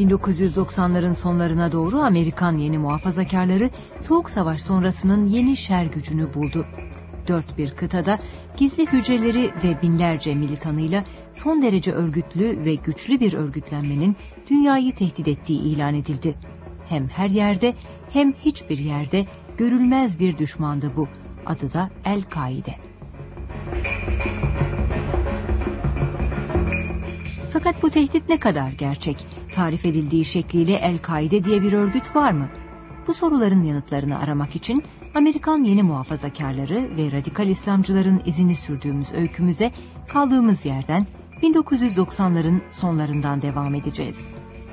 1990'ların sonlarına doğru Amerikan yeni muhafazakarları Soğuk Savaş sonrasının yeni şer gücünü buldu. Dört bir kıtada gizli hücreleri ve binlerce militanıyla son derece örgütlü ve güçlü bir örgütlenmenin dünyayı tehdit ettiği ilan edildi. Hem her yerde hem hiçbir yerde görülmez bir düşmandı bu. Adı da El-Kaide. Fakat bu tehdit ne kadar gerçek? Tarif edildiği şekliyle El-Kaide diye bir örgüt var mı? Bu soruların yanıtlarını aramak için Amerikan yeni muhafazakarları ve radikal İslamcıların izini sürdüğümüz öykümüze kaldığımız yerden 1990'ların sonlarından devam edeceğiz.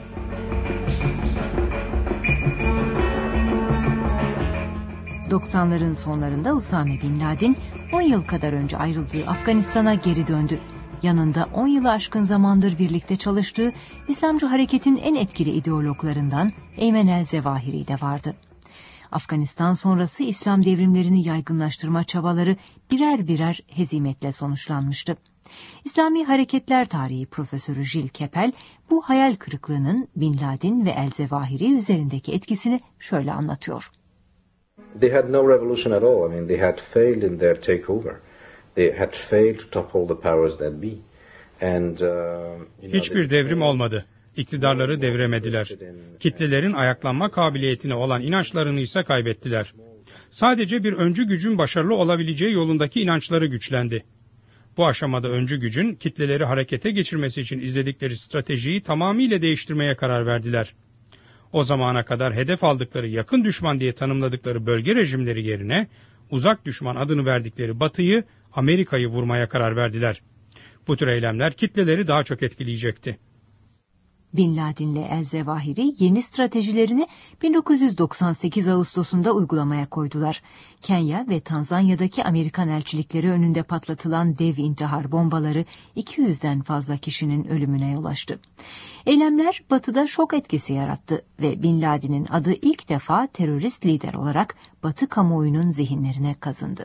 ...90'ların sonlarında Usame Bin Laden 10 yıl kadar önce ayrıldığı Afganistan'a geri döndü. Yanında 10 yılı aşkın zamandır birlikte çalıştığı İslamcı hareketin en etkili ideologlarından Eymen el-Zevahiri de vardı. Afganistan sonrası İslam devrimlerini yaygınlaştırma çabaları birer birer hezimetle sonuçlanmıştı. İslami Hareketler Tarihi Profesörü Jill Keppel bu hayal kırıklığının Bin Laden ve el-Zevahiri üzerindeki etkisini şöyle anlatıyor. They had no revolution at all. I mean, they had failed in their takeover. They had failed to topple the powers that be. And hiçbir devrim olmadı. İktidarları deviremediler. Kitlelerin ayaklanma kabiliyetine olan inançlarını ise kaybettiler. Sadece bir öncü gücün başarılı olabileceği yolundaki inançları güçlendi. Bu aşamada öncü gücün kitleleri harekete geçirmesi için izledikleri stratejiyi tamamıyla değiştirmeye karar verdiler. O zamana kadar hedef aldıkları yakın düşman diye tanımladıkları bölge rejimleri yerine uzak düşman adını verdikleri Batı'yı, Amerika'yı vurmaya karar verdiler. Bu tür eylemler kitleleri daha çok etkileyecekti. Bin Laden'le el-Zevahiri yeni stratejilerini 1998 Ağustos'unda uygulamaya koydular. Kenya ve Tanzanya'daki Amerikan elçilikleri önünde patlatılan dev intihar bombaları 200'den fazla kişinin ölümüne yol açtı. Eylemler Batı'da şok etkisi yarattı ve Bin Laden'in adı ilk defa terörist lider olarak Batı kamuoyunun zihinlerine kazındı.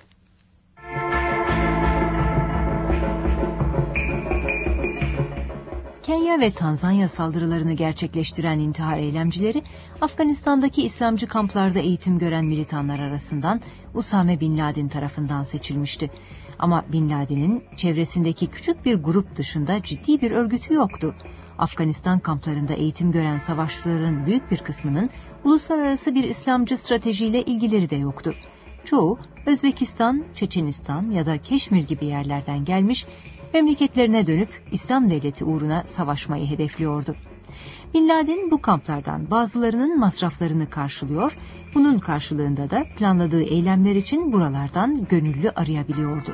Kenya ve Tanzanya saldırılarını gerçekleştiren intihar eylemcileri, Afganistan'daki İslamcı kamplarda eğitim gören militanlar arasından Usame Bin Laden tarafından seçilmişti. Ama Bin Laden'in çevresindeki küçük bir grup dışında ciddi bir örgütü yoktu. Afganistan kamplarında eğitim gören savaşçıların büyük bir kısmının uluslararası bir İslamcı stratejiyle ilgileri de yoktu. Çoğu Özbekistan, Çeçenistan ya da Keşmir gibi yerlerden gelmiş, memleketlerine dönüp İslam devleti uğruna savaşmayı hedefliyordu. Bin Laden bu kamplardan bazılarının masraflarını karşılıyor, bunun karşılığında da planladığı eylemler için buralardan gönüllü arayabiliyordu.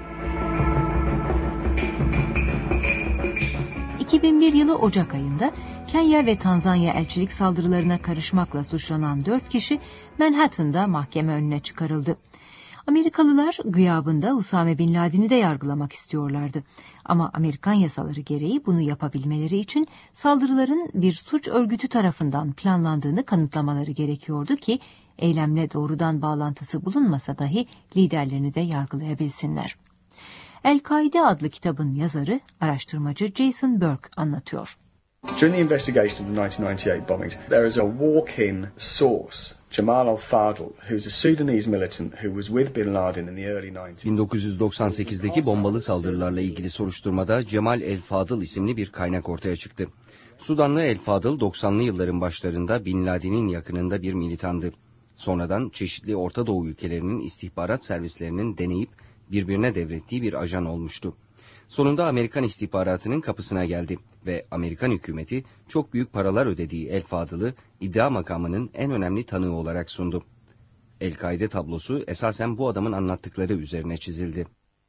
2001 yılı Ocak ayında Kenya ve Tanzanya elçilik saldırılarına karışmakla suçlanan 4 kişi Manhattan'da mahkeme önüne çıkarıldı. Amerikalılar gıyabında Usame Bin Laden'i de yargılamak istiyorlardı. Ama Amerikan yasaları gereği bunu yapabilmeleri için saldırıların bir suç örgütü tarafından planlandığını kanıtlamaları gerekiyordu ki eylemle doğrudan bağlantısı bulunmasa dahi liderlerini de yargılayabilsinler. El-Kaide adlı kitabın yazarı, araştırmacı Jason Burke anlatıyor. During the investigation of the 1998 bombings, there is a walk-in source, Jamal al-Fadl, who's a Sudanese militant who was with Bin Laden in the early 90s. 1998'deki bombalı saldırılarla ilgili soruşturmada Cemal el-Fadıl isimli bir kaynak ortaya çıktı. Sudanlı el-Fadıl 90'lı yılların başlarında Bin Laden'in yakınında bir militandı. Sonradan çeşitli Orta Doğu ülkelerinin istihbarat servislerinin deneyip birbirine devrettiği bir ajan olmuştu. Sonunda Amerikan istihbaratının kapısına geldi ve Amerikan hükümeti çok büyük paralar ödediği El-Fadıl'ı iddia makamının en önemli tanığı olarak sundu. El-Kaide tablosu esasen bu adamın anlattıkları üzerine çizildi.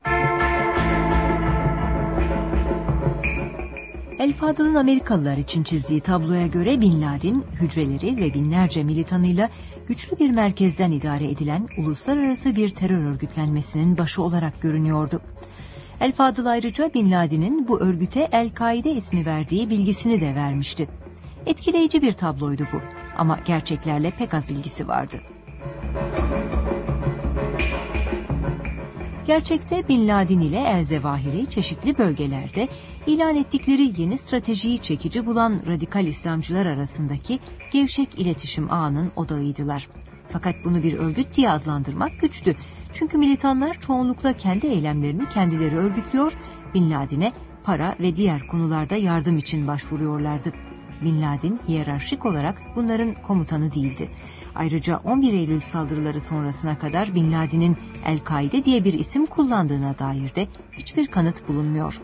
El-Fadıl'ın Amerikalılar için çizdiği tabloya göre Bin Laden, hücreleri ve binlerce militanıyla güçlü bir merkezden idare edilen uluslararası bir terör örgütlenmesinin başı olarak görünüyordu. El-Fadıl ayrıca Bin Laden'in bu örgüte El-Kaide ismi verdiği bilgisini de vermişti. Etkileyici bir tabloydu bu ama gerçeklerle pek az ilgisi vardı. Gerçekte Bin Laden ile el-Zevahiri çeşitli bölgelerde ilan ettikleri yeni stratejiyi çekici bulan radikal İslamcılar arasındaki gevşek iletişim ağının odağıydılar. Fakat bunu bir örgüt diye adlandırmak güçtü. Çünkü militanlar çoğunlukla kendi eylemlerini kendileri örgütlüyor, Bin Laden'e para ve diğer konularda yardım için başvuruyorlardı. Bin Laden hiyerarşik olarak bunların komutanı değildi. Ayrıca 11 Eylül saldırıları sonrasına kadar Bin Laden'in El-Kaide diye bir isim kullandığına dair de hiçbir kanıt bulunmuyor.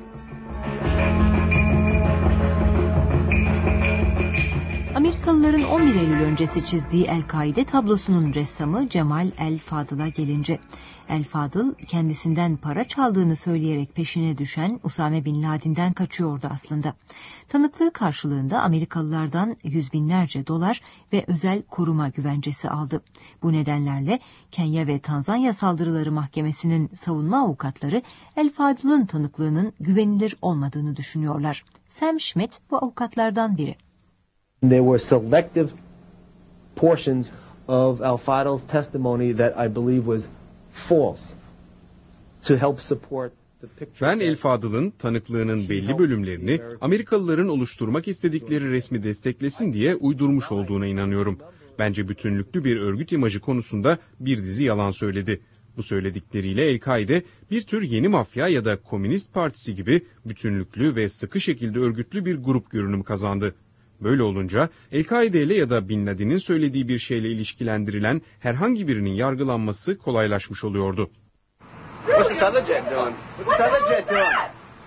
Amerikalıların 11 Eylül öncesi çizdiği El-Kaide tablosunun ressamı Cemal El-Fadıl'a gelince, El-Fadıl kendisinden para çaldığını söyleyerek peşine düşen Usame Bin Laden'den kaçıyordu aslında. Tanıklığı karşılığında Amerikalılardan yüz binlerce dolar ve özel koruma güvencesi aldı. Bu nedenlerle Kenya ve Tanzanya saldırıları mahkemesinin savunma avukatları El-Fadıl'ın tanıklığının güvenilir olmadığını düşünüyorlar. Sam Schmidt bu avukatlardan biri. There were selective portions of El-Fadıl's testimony that I believe was false to help support the picture. Ben El-Fadıl'ın tanıklığının belli bölümlerini Amerikalıların oluşturmak istedikleri resmi desteklesin diye uydurmuş olduğuna inanıyorum. Bence bütünlüklü bir örgüt imajı konusunda bir dizi yalan söyledi. Bu söyledikleriyle El-Kaide bir tür yeni mafya ya da komünist partisi gibi bütünlüklü ve sıkı şekilde örgütlü bir grup görünümü kazandı. Böyle olunca El-Kaide ile ya da Bin Laden'in söylediği bir şeyle ilişkilendirilen herhangi birinin yargılanması kolaylaşmış oluyordu. What's this other jet doing? What's this other jet doing?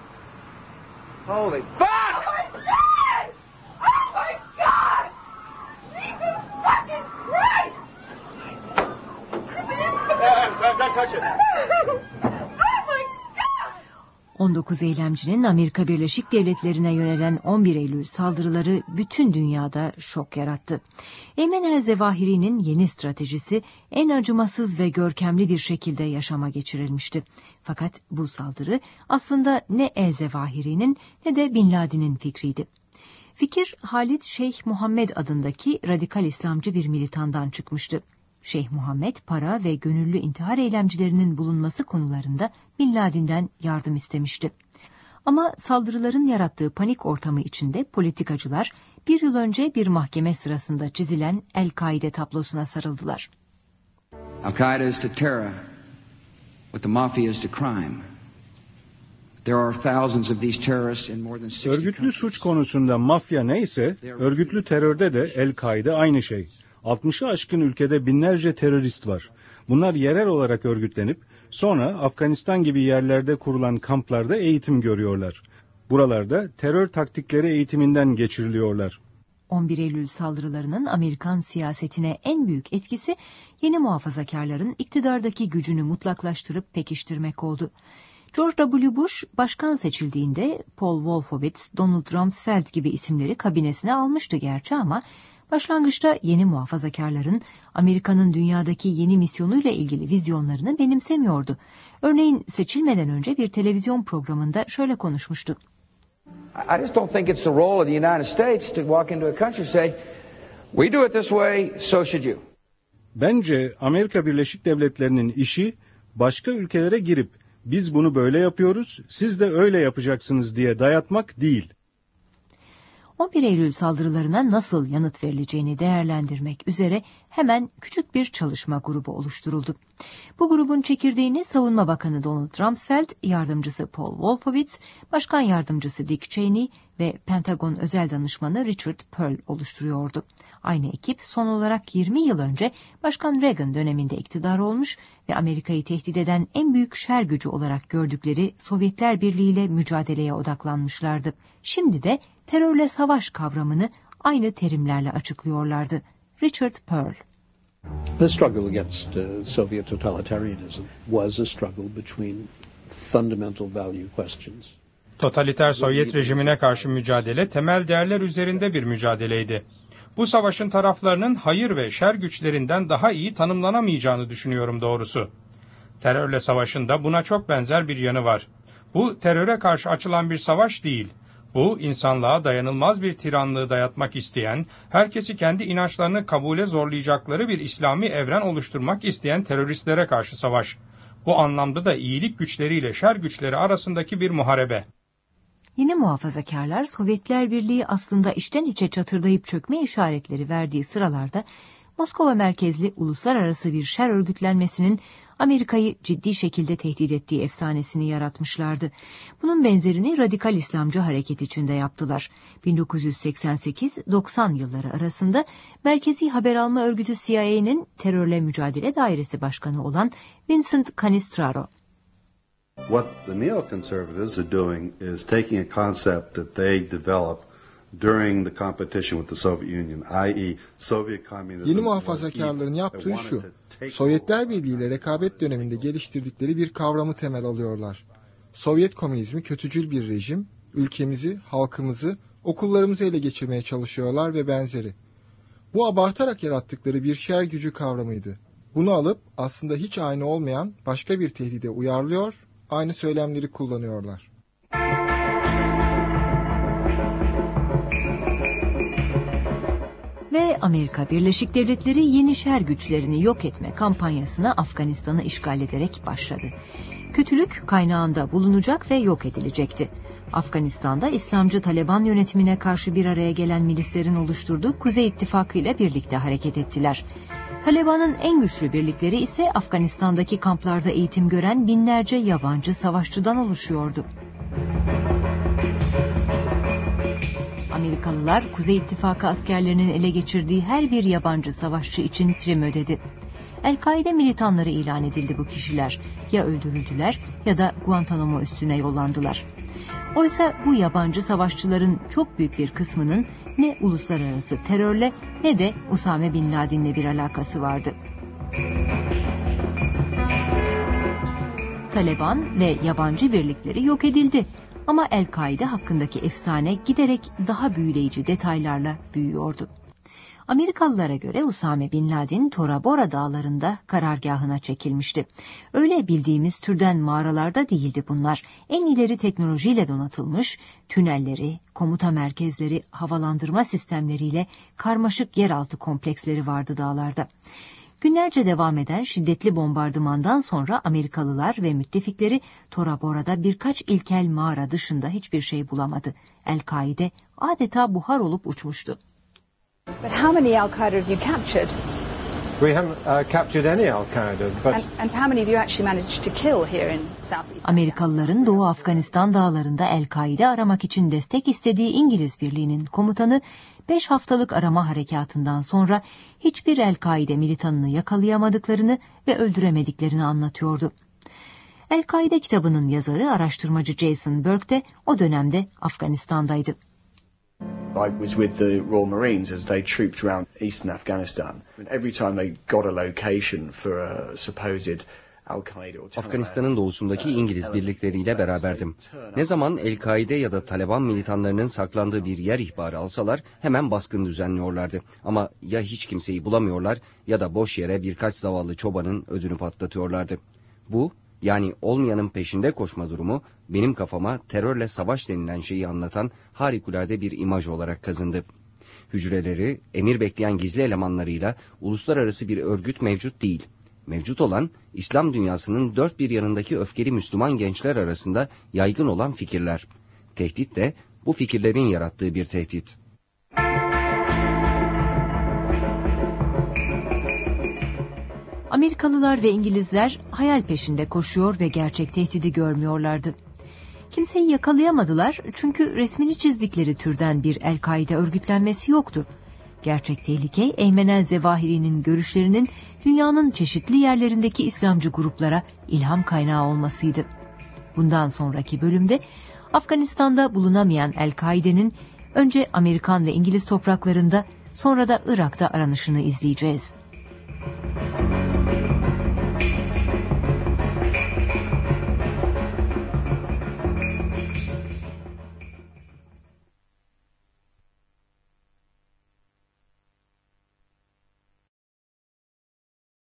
Holy fuck! Oh my God! Oh my God! Jesus fucking Christ! Don't touch it. 19 eylemcinin Amerika Birleşik Devletleri'ne yönelen 11 Eylül saldırıları bütün dünyada şok yarattı. Eymen el-Zevahiri'nin yeni stratejisi en acımasız ve görkemli bir şekilde yaşama geçirilmişti. Fakat bu saldırı aslında ne el-Zevahiri'nin ne de Bin Laden'in fikriydi. Fikir Halid Şeyh Muhammed adındaki radikal İslamcı bir militandan çıkmıştı. Şeyh Muhammed para ve gönüllü intihar eylemcilerinin bulunması konularında Bin Laden'den yardım istemişti. Ama saldırıların yarattığı panik ortamı içinde politikacılar bir yıl önce bir mahkeme sırasında çizilen El-Kaide tablosuna sarıldılar. Al-Qaeda is to terror what the mafia is to crime. There are thousands of these terrorists in more than 60 Örgütlü suç konusunda mafya neyse, örgütlü terörde de El-Kaide aynı şey. 60'ı aşkın ülkede binlerce terörist var. Bunlar yerel olarak örgütlenip sonra Afganistan gibi yerlerde kurulan kamplarda eğitim görüyorlar. Buralarda terör taktikleri eğitiminden geçiriliyorlar. 11 Eylül saldırılarının Amerikan siyasetine en büyük etkisi yeni muhafazakarların iktidardaki gücünü mutlaklaştırıp pekiştirmek oldu. George W. Bush başkan seçildiğinde Paul Wolfowitz, Donald Rumsfeld gibi isimleri kabinesine almıştı gerçi ama başlangıçta yeni muhafazakarların Amerika'nın dünyadaki yeni misyonuyla ilgili vizyonlarını benimsemiyordu. Örneğin seçilmeden önce bir televizyon programında şöyle konuşmuştu. I just don't think it's the role of the United States to walk into a country and say, we do it this way, so should you. Bence Amerika Birleşik Devletleri'nin işi başka ülkelere girip biz bunu böyle yapıyoruz, siz de öyle yapacaksınız diye dayatmak değil. 11 Eylül saldırılarına nasıl yanıt verileceğini değerlendirmek üzere hemen küçük bir çalışma grubu oluşturuldu. Bu grubun çekirdeğini Savunma Bakanı Donald Rumsfeld, yardımcısı Paul Wolfowitz, Başkan Yardımcısı Dick Cheney ve Pentagon Özel Danışmanı Richard Perle oluşturuyordu. Aynı ekip son olarak 20 yıl önce Başkan Reagan döneminde iktidar olmuş ve Amerika'yı tehdit eden en büyük şer gücü olarak gördükleri Sovyetler Birliği ile mücadeleye odaklanmışlardı. Şimdi de terörle savaş kavramını aynı terimlerle açıklıyorlardı. Richard Perle. The struggle against Soviet totalitarianism was a struggle between fundamental value questions. Totaliter Sovyet rejimine karşı mücadele temel değerler üzerinde bir mücadeleydi. Bu savaşın taraflarının hayır ve şer güçlerinden daha iyi tanımlanamayacağını düşünüyorum doğrusu. Terörle savaşın da buna çok benzer bir yanı var. Bu teröre karşı açılan bir savaş değil. Bu insanlığa dayanılmaz bir tiranlığı dayatmak isteyen, herkesi kendi inançlarını kabule zorlayacakları bir İslami evren oluşturmak isteyen teröristlere karşı savaş. Bu anlamda da iyilik güçleriyle şer güçleri arasındaki bir muharebe. Yine muhafazakarlar Sovyetler Birliği aslında içten içe çatırdayıp çökme işaretleri verdiği sıralarda Moskova merkezli uluslararası bir şer örgütlenmesinin Amerika'yı ciddi şekilde tehdit ettiği efsanesini yaratmışlardı. Bunun benzerini radikal İslamcı hareket içinde yaptılar. 1988-90 yılları arasında Merkezi Haber Alma Örgütü CIA'nin Terörle Mücadele Dairesi Başkanı olan Vincent Cannistraro. What the neoconservatives are doing is taking a concept that they developed during the competition with the Soviet Union, i.e. Soviet communism. Yeni muhafazakarların yaptığı şu, Sovyetler Birliği ile rekabet döneminde geliştirdikleri bir kavramı temel alıyorlar. Sovyet komünizmi kötücül bir rejim, ülkemizi, halkımızı, okullarımızı ele geçirmeye çalışıyorlar ve benzeri. Bu abartarak yarattıkları bir şer gücü kavramıydı. Bunu alıp aslında hiç aynı olmayan başka bir tehdide uyarlıyor, aynı söylemleri kullanıyorlar. Ve Amerika Birleşik Devletleri yeni şer güçlerini yok etme kampanyasına Afganistan'ı işgal ederek başladı. Kötülük kaynağında bulunacak ve yok edilecekti. Afganistan'da İslamcı Taliban yönetimine karşı bir araya gelen milislerin oluşturduğu Kuzey İttifakı ile birlikte hareket ettiler. Taliban'ın en güçlü birlikleri ise Afganistan'daki kamplarda eğitim gören binlerce yabancı savaşçıdan oluşuyordu. Amerikalılar Kuzey İttifakı askerlerinin ele geçirdiği her bir yabancı savaşçı için prim ödedi. El-Kaide militanları ilan edildi bu kişiler. Ya öldürüldüler ya da Guantanamo üssüne yollandılar. Oysa bu yabancı savaşçıların çok büyük bir kısmının ne uluslararası terörle ne de Usame Bin Laden'le bir alakası vardı. Taliban ve yabancı birlikleri yok edildi. Ama El-Kaide hakkındaki efsane giderek daha büyüleyici detaylarla büyüyordu. Amerikalılara göre Usame Bin Laden Tora Bora dağlarında karargahına çekilmişti. Öyle bildiğimiz türden mağaralarda değildi bunlar. En ileri teknolojiyle donatılmış, tünelleri, komuta merkezleri, havalandırma sistemleriyle karmaşık yeraltı kompleksleri vardı dağlarda. Günlerce devam eden şiddetli bombardımandan sonra Amerikalılar ve müttefikleri Tora Bora'da birkaç ilkel mağara dışında hiçbir şey bulamadı. El-Kaide adeta buhar olup uçmuştu. But how many Al-Qaeda have you captured? We haven't captured any Al-Qaeda, but and how many have you actually managed to kill here in Southeast? Amerikalıların Doğu Afganistan dağlarında El-Kaide aramak için destek istediği İngiliz Birliği'nin komutanı 5 haftalık arama harekatından sonra hiçbir El-Kaide militanını yakalayamadıklarını ve öldüremediklerini anlatıyordu. El-Kaide kitabının yazarı araştırmacı Jason Burke de o dönemde Afganistan'daydı. I was with the Royal Marines as they trooped around eastern Afghanistan. Every time they got a location for a supposed Al-Qaeda or Afganistan'ın doğusundaki İngiliz birlikleriyle beraberdim. Ne zaman El-Kaide ya da Taliban militanlarının saklandığı bir yer ihbarı alsalar hemen baskın düzenliyorlardı. Ama ya hiç kimseyi bulamıyorlar ya da boş yere birkaç zavallı çobanın ödünü patlatıyorlardı. Bu, yani olmayanın peşinde koşma durumu benim kafama terörle savaş denilen şeyi anlatan harikulade bir imaj olarak kazındı. Hücreleri, emir bekleyen gizli elemanlarıyla uluslararası bir örgüt mevcut değil. Mevcut olan İslam dünyasının dört bir yanındaki öfkeli Müslüman gençler arasında yaygın olan fikirler. Tehdit de bu fikirlerin yarattığı bir tehdit. Amerikalılar ve İngilizler hayal peşinde koşuyor ve gerçek tehdidi görmüyorlardı. Kimseyi yakalayamadılar çünkü resmini çizdikleri türden bir El-Kaide örgütlenmesi yoktu. Gerçek tehlike Eymen el-Zevahiri'nin görüşlerinin dünyanın çeşitli yerlerindeki İslamcı gruplara ilham kaynağı olmasıydı. Bundan sonraki bölümde Afganistan'da bulunamayan El-Kaide'nin önce Amerikan ve İngiliz topraklarında sonra da Irak'ta aranışını izleyeceğiz.